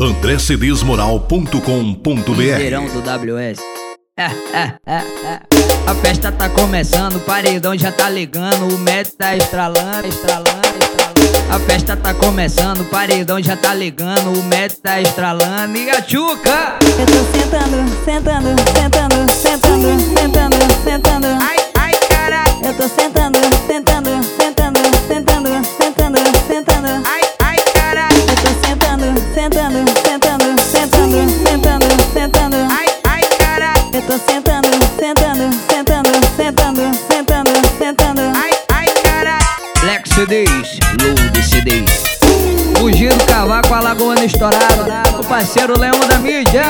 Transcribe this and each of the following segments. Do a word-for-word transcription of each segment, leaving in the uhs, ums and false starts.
andré cedês moral ponto com ponto br. Verão do W S. É, é, é, é. A festa tá começando, o paredão já tá ligando, o médico tá estralando, estralando, estralando. A festa tá começando, o paredão já tá ligando, o médico tá estralando e a tchuca. Eu tô sentando, sentando, sentando, sentando, sentando, sentando. Ai, ai, caralho. Eu tô sentando, sentando, sentando, sentando, sentando, sentando. Ai, ai, caralho. Eu tô sentando, sentando, sentando, sentando, sentando, sentando. Ai, ai, caralho. Eu tô sentando, sentando, sentando, sentando, sentando, sentando. Ai, ai, caralho. Black C Ds, Load C Ds. Fugindo cavaco, a lagoa estourada. O parceiro Leão da mídia.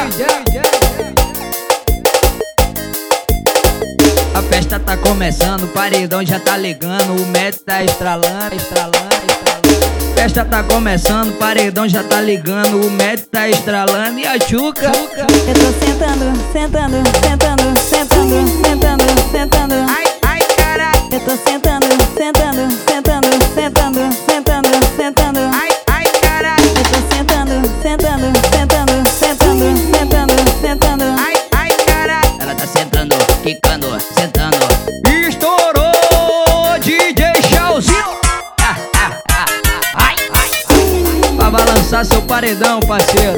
A festa tá começando, o paredão já tá ligando, o médico tá estralando, estralando, estralando. A festa tá começando, o paredão já tá ligando, o médico tá estralando e a tchuca. Eu tô sentando, sentando, sentando, sentando, sentando, sentando. Ai, ai, caralho. Eu tô sentando, sentando, sentando, sentando, sentando, sentando. Ai, ai, caralho. Eu tô sentando, sentando, sentando, sentando, sentando, sentando. Ai, ai, caralho. Ela tá sentando, quicando, sentando. Estourou D J Chauzinho. Ah, ah, ah, ah. Ai, ai, ai. Pra balançar seu paredão, parceiro.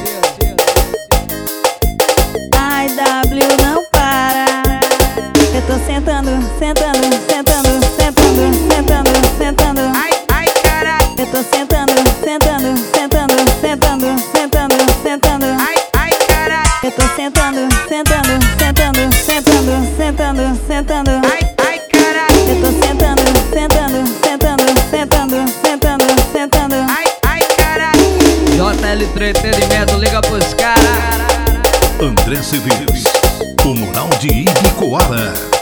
Ai, W não para. Eu tô sentando, sentando, sentando, sentando, sentando, sentando. Ai, ai, caralho. Eu tô sentando, sentando, sentando, sentando, sentando, sentando. Ai, ai, caralho. Eu tô sentando, sentando, sentando, sentando, sentando, sentando. Ai, ai, caralho. Eu tô sentando, sentando, sentando, sentando, sentando, sentando. Ai, ai, caralho. J L Entretenimento, liga pros caras. André Cedês, o moral de Ibicoara.